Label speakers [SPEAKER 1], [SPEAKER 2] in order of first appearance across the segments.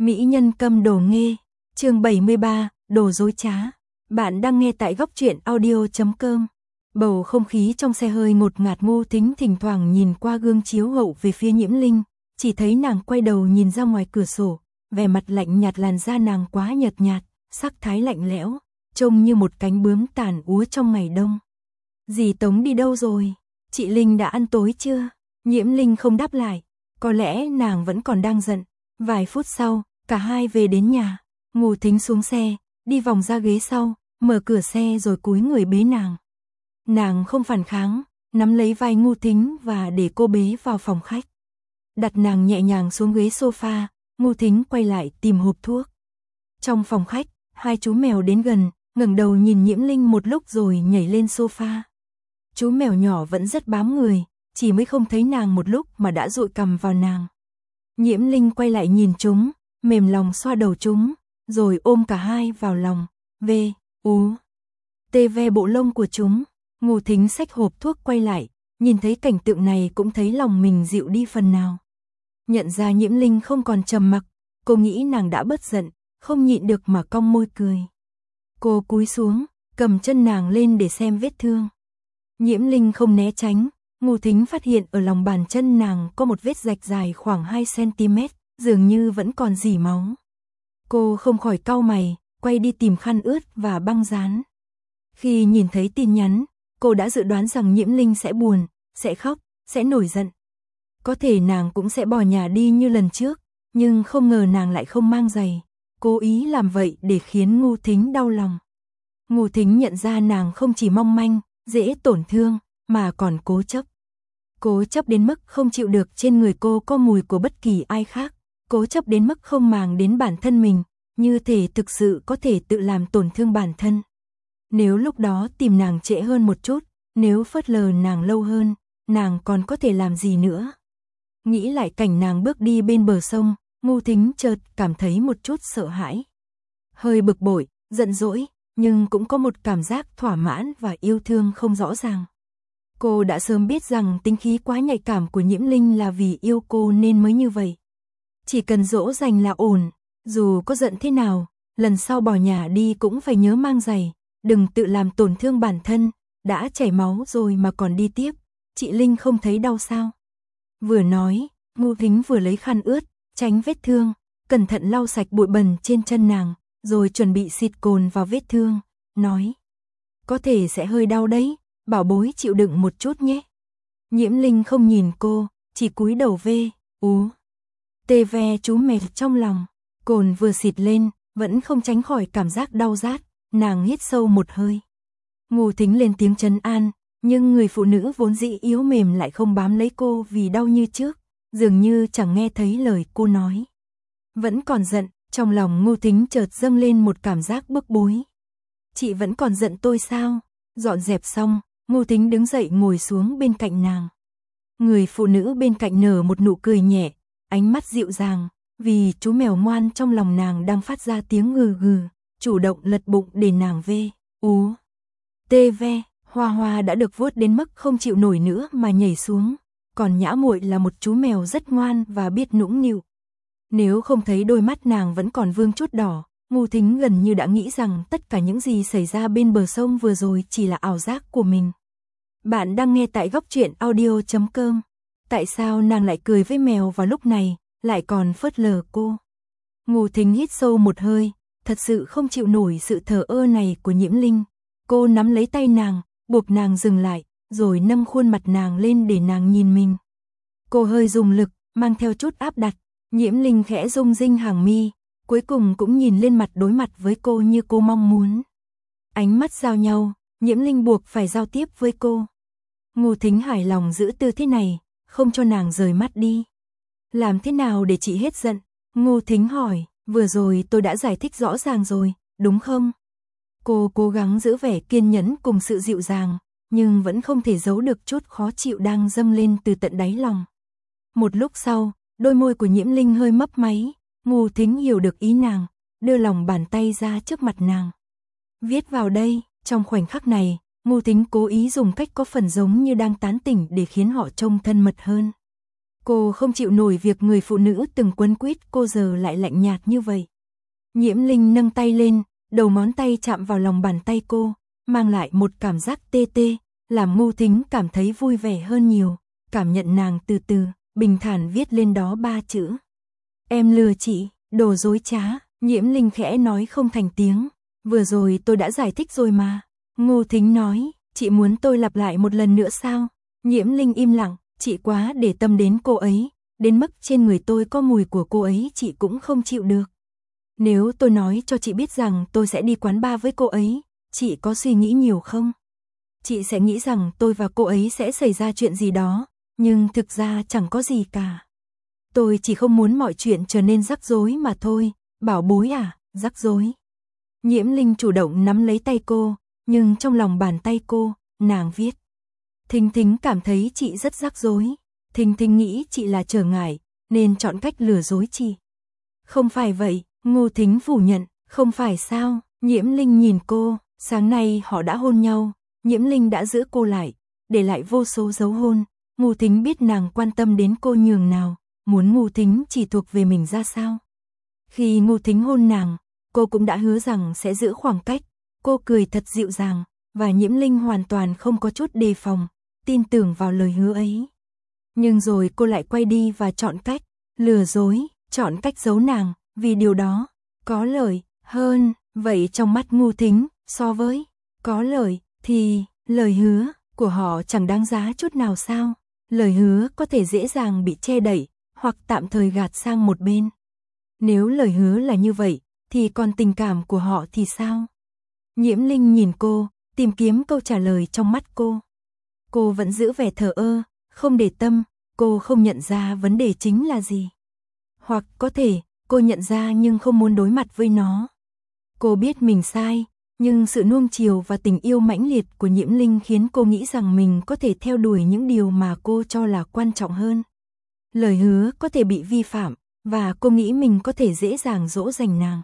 [SPEAKER 1] Mỹ nhân câm đồ nghê, chương 73, đồ dối trá. Bạn đang nghe tại góc truyện audio.com. Bầu không khí trong xe hơi ngột ngạt. Ngô Thính thỉnh thoảng nhìn qua gương chiếu hậu về phía Nhiễm Linh, chỉ thấy nàng quay đầu nhìn ra ngoài cửa sổ, vẻ mặt lạnh nhạt, làn da nàng quá nhợt nhạt, sắc thái lạnh lẽo, trông như một cánh bướm tàn úa trong ngày đông. Dì Tống đi đâu rồi? Chị Linh đã ăn tối chưa? Nhiễm Linh không đáp lại, có lẽ nàng vẫn còn đang giận. Vài phút sau, cả hai về đến nhà. Ngô Thính xuống xe, đi vòng ra ghế sau, mở cửa xe rồi cúi người bế nàng. Nàng không phản kháng, nắm lấy vai Ngô Thính và để cô bế vào phòng khách. Đặt nàng nhẹ nhàng xuống ghế sofa, Ngô Thính quay lại tìm hộp thuốc. Trong phòng khách, hai chú mèo đến gần, ngẩng đầu nhìn Nhiễm Linh một lúc rồi nhảy lên sofa. Chú mèo nhỏ vẫn rất bám người, chỉ mới không thấy nàng một lúc mà đã dụi cằm vào nàng. Nhiễm Linh quay lại nhìn chúng, mềm lòng xoa đầu chúng, rồi ôm cả hai vào lòng, tê ve bộ lông của chúng. Ngô Thính xách hộp thuốc quay lại, nhìn thấy cảnh tượng này cũng thấy lòng mình dịu đi phần nào. Nhận ra Nhiễm Linh không còn trầm mặc, cô nghĩ nàng đã bớt giận, không nhịn được mà cong môi cười. Cô cúi xuống, cầm chân nàng lên để xem vết thương. Nhiễm Linh không né tránh, Ngô Thính phát hiện ở lòng bàn chân nàng có một vết rạch dài khoảng 2 cm, dường như vẫn còn rỉ máu. Cô không khỏi cau mày, quay đi tìm khăn ướt và băng dán. Khi nhìn thấy tin nhắn, cô đã dự đoán rằng Nhiễm Linh sẽ buồn, sẽ khóc, sẽ nổi giận. Có thể nàng cũng sẽ bỏ nhà đi như lần trước, nhưng không ngờ nàng lại không mang giày, cố ý làm vậy để khiến Ngô Thính đau lòng. Ngô Thính nhận ra nàng không chỉ mong manh, dễ tổn thương, mà còn cố chấp. Cố chấp đến mức không chịu được trên người cô có mùi của bất kỳ ai khác, cố chấp đến mức không màng đến bản thân mình, như thể thực sự có thể tự làm tổn thương bản thân. Nếu lúc đó tìm nàng trễ hơn một chút, nếu phớt lờ nàng lâu hơn, nàng còn có thể làm gì nữa? Nghĩ lại cảnh nàng bước đi bên bờ sông, Ngô Thính chợt cảm thấy một chút sợ hãi. Hơi bực bội, giận dỗi, nhưng cũng có một cảm giác thỏa mãn và yêu thương không rõ ràng. Cô đã sớm biết rằng tính khí quá nhạy cảm của Nhiễm Linh là vì yêu cô nên mới như vậy. Chỉ cần dỗ dành là ổn, dù có giận thế nào, lần sau bỏ nhà đi cũng phải nhớ mang giày, đừng tự làm tổn thương bản thân, đã chảy máu rồi mà còn đi tiếp, chị Linh không thấy đau sao? Vừa nói, Ngô Thính vừa lấy khăn ướt, tránh vết thương, cẩn thận lau sạch bụi bẩn trên chân nàng, rồi chuẩn bị xịt cồn vào vết thương, nói: có thể sẽ hơi đau đấy, bảo bối chịu đựng một chút nhé. Nhiễm Linh không nhìn cô, chỉ cúi đầu tê ve chú mệt trong lòng. Cồn vừa xịt lên, vẫn không tránh khỏi cảm giác đau rát, nàng hít sâu một hơi. Ngô Thính lên tiếng trấn an, nhưng người phụ nữ vốn dĩ yếu mềm lại không bám lấy cô vì đau như trước, dường như chẳng nghe thấy lời cô nói. Vẫn còn giận, trong lòng Ngô Thính chợt dâng lên một cảm giác bức bối. Chị vẫn còn giận tôi sao? Dọn dẹp xong, Ngô Thính đứng dậy ngồi xuống bên cạnh nàng. Người phụ nữ bên cạnh nở một nụ cười nhẹ, ánh mắt dịu dàng, vì chú mèo ngoan trong lòng nàng đang phát ra tiếng gừ gừ, chủ động lật bụng để nàng tê ve. Hoa Hoa đã được vuốt đến mức không chịu nổi nữa mà nhảy xuống, còn Nhã Muội là một chú mèo rất ngoan và biết nũng nịu. Nếu không thấy đôi mắt nàng vẫn còn vương chút đỏ, Ngô Thính gần như đã nghĩ rằng tất cả những gì xảy ra bên bờ sông vừa rồi chỉ là ảo giác của mình. Bạn đang nghe tại góc truyện audio.com. Tại sao nàng lại cười với mèo vào lúc này, lại còn phớt lờ cô? Ngô Thính hít sâu một hơi, thật sự không chịu nổi sự thờ ơ này của Nhiễm Linh. Cô nắm lấy tay nàng, buộc nàng dừng lại, rồi nâng khuôn mặt nàng lên để nàng nhìn mình. Cô hơi dùng lực, mang theo chút áp đặt. Nhiễm Linh khẽ rung rinh hàng mi, cuối cùng cũng nhìn lên mặt đối mặt với cô như cô mong muốn. Ánh mắt giao nhau, Nhiễm Linh buộc phải giao tiếp với cô. Ngô Thính hài lòng giữ tư thế này, không cho nàng rời mắt đi. Làm thế nào để chị hết giận? Ngô Thính hỏi, vừa rồi tôi đã giải thích rõ ràng rồi, đúng không? Cô cố gắng giữ vẻ kiên nhẫn cùng sự dịu dàng, nhưng vẫn không thể giấu được chút khó chịu đang dâng lên từ tận đáy lòng. Một lúc sau, đôi môi của Nhiễm Linh hơi mấp máy, Ngô Thính hiểu được ý nàng, đưa lòng bàn tay ra trước mặt nàng. Viết vào đây. Trong khoảnh khắc này, Ngô Thính cố ý dùng cách có phần giống như đang tán tỉnh để khiến họ trông thân mật hơn. Cô không chịu nổi việc người phụ nữ từng quấn quýt cô giờ lại lạnh nhạt như vậy. Nhiễm Linh nâng tay lên, đầu ngón tay chạm vào lòng bàn tay cô, mang lại một cảm giác tê tê, làm Ngô Thính cảm thấy vui vẻ hơn nhiều, cảm nhận nàng từ từ, bình thản viết lên đó 3 chữ. Em lừa chị, đồ dối trá, Nhiễm Linh khẽ nói không thành tiếng. Vừa rồi tôi đã giải thích rồi mà. Ngô Thính nói, chị muốn tôi lặp lại một lần nữa sao? Nhiễm Linh im lặng, chị quá để tâm đến cô ấy, đến mức trên người tôi có mùi của cô ấy chị cũng không chịu được. Nếu tôi nói cho chị biết rằng tôi sẽ đi quán bar với cô ấy, chị có suy nghĩ nhiều không? Chị sẽ nghĩ rằng tôi và cô ấy sẽ xảy ra chuyện gì đó, nhưng thực ra chẳng có gì cả. Tôi chỉ không muốn mọi chuyện trở nên rắc rối mà thôi, bảo bối à, rắc rối. Nhiễm Linh chủ động nắm lấy tay cô, nhưng trong lòng bàn tay cô, nàng viết. Thính Thính cảm thấy chị rất rắc rối, Thính Thính nghĩ chị là trở ngại, nên chọn cách lừa dối chị. Không phải vậy, Ngô Thính phủ nhận, không phải sao, Nhiễm Linh nhìn cô, sáng nay họ đã hôn nhau, Nhiễm Linh đã giữ cô lại, để lại vô số dấu hôn, Ngô Thính biết nàng quan tâm đến cô nhường nào, muốn Ngô Thính chỉ thuộc về mình ra sao. Khi Ngô Thính hôn nàng, cô cũng đã hứa rằng sẽ giữ khoảng cách, cô cười thật dịu dàng, và Nhiễm Linh hoàn toàn không có chút đề phòng, tin tưởng vào lời hứa ấy. Nhưng rồi cô lại quay đi và chọn cách lừa dối, chọn cách giấu nàng, vì điều đó có lợi hơn. Vậy trong mắt Ngô Thính, so với có lợi thì lời hứa của họ chẳng đáng giá chút nào sao? Lời hứa có thể dễ dàng bị che đậy, hoặc tạm thời gạt sang một bên. Nếu lời hứa là như vậy, thì còn tình cảm của họ thì sao? Nhiễm Linh nhìn cô, tìm kiếm câu trả lời trong mắt cô. Cô vẫn giữ vẻ thờ ơ, không để tâm, cô không nhận ra vấn đề chính là gì. Hoặc có thể, cô nhận ra nhưng không muốn đối mặt với nó. Cô biết mình sai, nhưng sự nuông chiều và tình yêu mãnh liệt của Nhiễm Linh khiến cô nghĩ rằng mình có thể theo đuổi những điều mà cô cho là quan trọng hơn. Lời hứa có thể bị vi phạm, và cô nghĩ mình có thể dễ dàng dỗ dành nàng.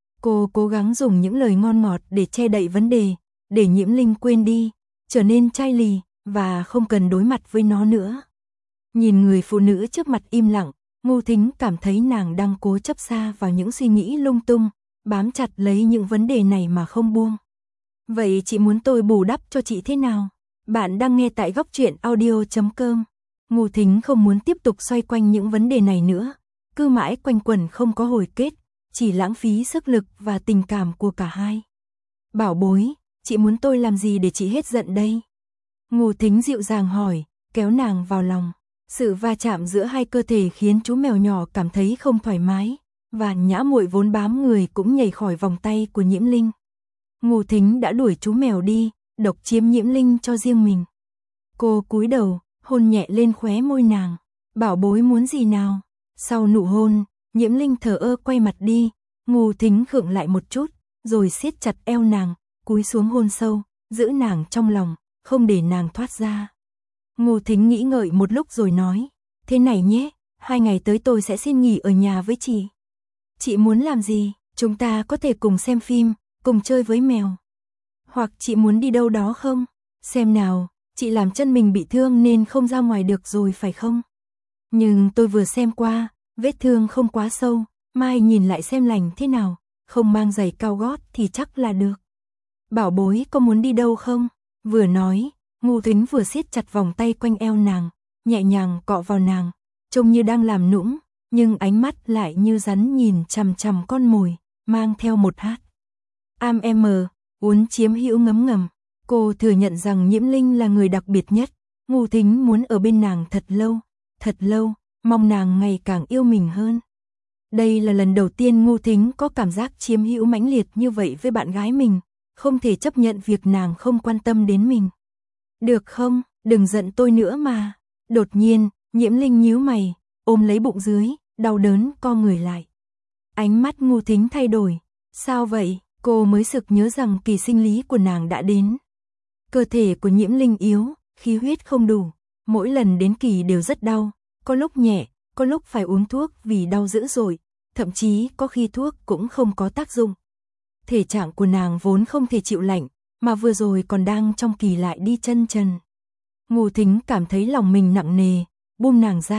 [SPEAKER 1] Cô cố gắng dùng những lời ngon ngọt để che đậy vấn đề, để Nhiễm Linh quên đi, trở nên chai lì, và không cần đối mặt với nó nữa. Nhìn người phụ nữ trước mặt im lặng, Ngô Thính cảm thấy nàng đang cố chấp sa vào những suy nghĩ lung tung, bám chặt lấy những vấn đề này mà không buông. Vậy chị muốn tôi bù đắp cho chị thế nào? Bạn đang nghe tại Góc Truyện Audio.com. Ngô Thính không muốn tiếp tục xoay quanh những vấn đề này nữa, cứ mãi quanh quẩn không có hồi kết, chỉ lãng phí sức lực và tình cảm của cả hai. Bảo bối, chị muốn tôi làm gì để chị hết giận đây? Ngô Thính dịu dàng hỏi, kéo nàng vào lòng. Sự va chạm giữa hai cơ thể khiến chú mèo nhỏ cảm thấy không thoải mái, và Nhã Muội vốn bám người cũng nhảy khỏi vòng tay của Nhiễm Linh. Ngô Thính đã đuổi chú mèo đi, độc chiếm Nhiễm Linh cho riêng mình. Cô cúi đầu, hôn nhẹ lên khóe môi nàng. Bảo bối muốn gì nào? Sau nụ hôn, Nhiễm Linh thờ ơ quay mặt đi, Ngô Thính khựng lại một chút, rồi siết chặt eo nàng, cúi xuống hôn sâu, giữ nàng trong lòng, không để nàng thoát ra. Ngô Thính nghĩ ngợi một lúc rồi nói, thế này nhé, 2 ngày tới tôi sẽ xin nghỉ ở nhà với chị. Chị muốn làm gì? Chúng ta có thể cùng xem phim, cùng chơi với mèo. Hoặc chị muốn đi đâu đó không? Xem nào, chị làm chân mình bị thương nên không ra ngoài được rồi phải không? Nhưng tôi vừa xem qua, vết thương không quá sâu, mai nhìn lại xem lành thế nào, không mang giày cao gót thì chắc là được. Bảo bối có muốn đi đâu không? Vừa nói, Ngô Thính vừa siết chặt vòng tay quanh eo nàng, nhẹ nhàng cọ vào nàng, trông như đang làm nũng, nhưng ánh mắt lại như rắn nhìn chằm chằm con mồi, mang theo một hát. Uốn chiếm hữu ngấm ngầm, cô thừa nhận rằng Nhiễm Linh là người đặc biệt nhất, Ngô Thính muốn ở bên nàng thật lâu, mong nàng ngày càng yêu mình hơn. Đây là lần đầu tiên Ngô Thính có cảm giác chiếm hữu mãnh liệt như vậy với bạn gái mình, không thể chấp nhận việc nàng không quan tâm đến mình. Được không, đừng giận tôi nữa mà. Đột nhiên, Nhiễm Linh nhíu mày, ôm lấy bụng dưới, đau đớn co người lại. Ánh mắt Ngô Thính thay đổi. Sao vậy? Cô mới sực nhớ rằng kỳ sinh lý của nàng đã đến. Cơ thể của Nhiễm Linh yếu, khí huyết không đủ, mỗi lần đến kỳ đều rất đau, có lúc nhẹ, có lúc phải uống thuốc vì đau dữ dội, thậm chí có khi thuốc cũng không có tác dụng. Thể trạng của nàng vốn không thể chịu lạnh, mà vừa rồi còn đang trong kỳ lại đi chân trần. Ngô Thính cảm thấy lòng mình nặng nề, buông nàng ra,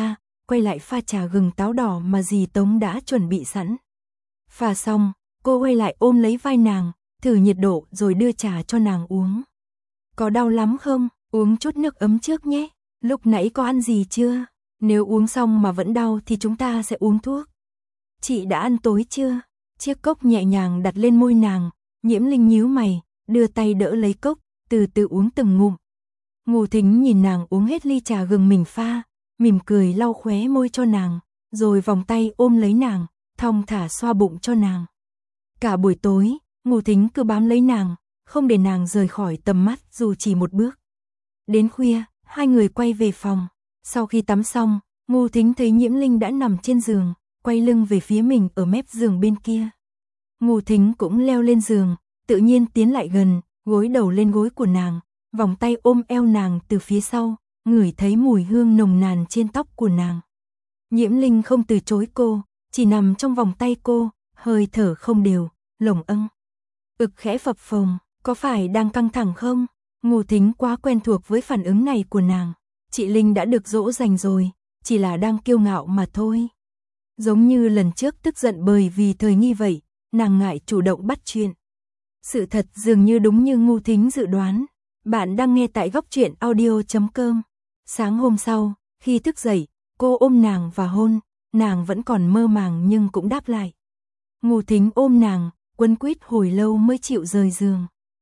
[SPEAKER 1] quay lại pha trà gừng táo đỏ mà dì Tống đã chuẩn bị sẵn. Pha xong, cô quay lại ôm lấy vai nàng, thử nhiệt độ rồi đưa trà cho nàng uống. Có đau lắm không? Uống chút nước ấm trước nhé. Lúc nãy có ăn gì chưa? Nếu uống xong mà vẫn đau thì chúng ta sẽ uống thuốc. Chị đã ăn tối chưa? Chiếc cốc nhẹ nhàng đặt lên môi nàng, Nhiễm Linh nhíu mày, đưa tay đỡ lấy cốc, từ từ uống từng ngụm. Ngô Thính nhìn nàng uống hết ly trà gừng mình pha, mỉm cười lau khóe môi cho nàng, rồi vòng tay ôm lấy nàng, thong thả xoa bụng cho nàng. Cả buổi tối, Ngô Thính cứ bám lấy nàng, không để nàng rời khỏi tầm mắt dù chỉ một bước. Đến khuya, hai người quay về phòng. Sau khi tắm xong, Ngô Thính thấy Nhiễm Linh đã nằm trên giường, quay lưng về phía mình ở mép giường bên kia. Ngô Thính cũng leo lên giường, tự nhiên tiến lại gần, gối đầu lên gối của nàng, vòng tay ôm eo nàng từ phía sau, ngửi thấy mùi hương nồng nàn trên tóc của nàng. Nhiễm Linh không từ chối cô, chỉ nằm trong vòng tay cô, hơi thở không đều, lồng âng. Ực khẽ phập phồng, có phải đang căng thẳng không? Ngô Thính quá quen thuộc với phản ứng này của nàng. Chị Linh đã được dỗ dành rồi, chỉ là đang kiêu ngạo mà thôi. Giống như lần trước tức giận bởi vì thời nghi vậy, nàng ngại chủ động bắt chuyện. Sự thật dường như đúng như Ngô Thính dự đoán. Bạn đang nghe tại Góc Truyện Audio.com. Sáng hôm sau, khi thức dậy, cô ôm nàng và hôn, nàng vẫn còn mơ màng nhưng cũng đáp lại. Ngô Thính ôm nàng, quấn quýt hồi lâu mới chịu rời giường.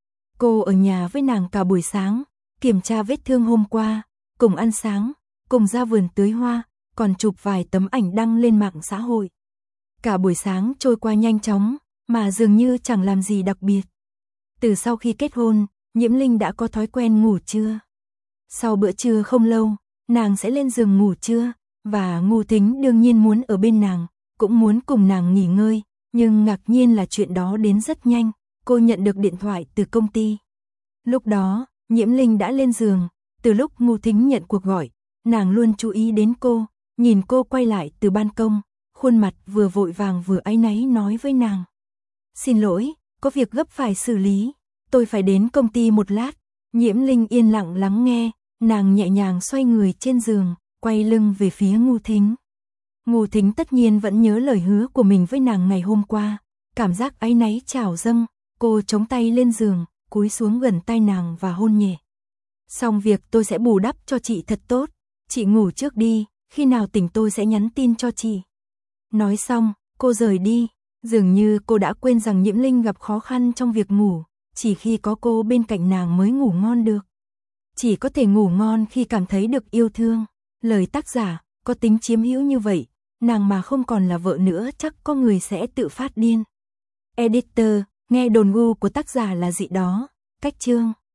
[SPEAKER 1] Cô ở nhà với nàng cả buổi sáng, kiểm tra vết thương hôm qua, cùng ăn sáng, cùng ra vườn tưới hoa, còn chụp vài tấm ảnh đăng lên mạng xã hội. Cả buổi sáng trôi qua nhanh chóng, mà dường như chẳng làm gì đặc biệt. Từ sau khi kết hôn, Nhiễm Linh đã có thói quen ngủ trưa. Sau bữa trưa không lâu, nàng sẽ lên giường ngủ trưa, và Ngô Thính đương nhiên muốn ở bên nàng, cũng muốn cùng nàng nghỉ ngơi, nhưng ngạc nhiên là chuyện đó đến rất nhanh, cô nhận được điện thoại từ công ty. Lúc đó, Nhiễm Linh đã lên giường, từ lúc Ngô Thính nhận cuộc gọi, nàng luôn chú ý đến cô, nhìn cô quay lại từ ban công, khuôn mặt vừa vội vàng vừa áy náy nói với nàng. Xin lỗi, có việc gấp phải xử lý, tôi phải đến công ty một lát. Nhiễm Linh yên lặng lắng nghe, nàng nhẹ nhàng xoay người trên giường, quay lưng về phía Ngô Thính. Ngô Thính tất nhiên vẫn nhớ lời hứa của mình với nàng ngày hôm qua, cảm giác áy náy trào dâng, cô chống tay lên giường, cúi xuống gần tai nàng và hôn nhẹ. Xong việc tôi sẽ bù đắp cho chị thật tốt, chị ngủ trước đi, khi nào tỉnh tôi sẽ nhắn tin cho chị. Nói xong, cô rời đi, dường như cô đã quên rằng Nhiễm Linh gặp khó khăn trong việc ngủ, chỉ khi có cô bên cạnh nàng mới ngủ ngon được. Chỉ có thể ngủ ngon khi cảm thấy được yêu thương. Lời tác giả có tính chiếm hữu như vậy, nàng mà không còn là vợ nữa chắc có người sẽ tự phát điên. Editor, nghe đồn gu của tác giả là gì đó, cách chương.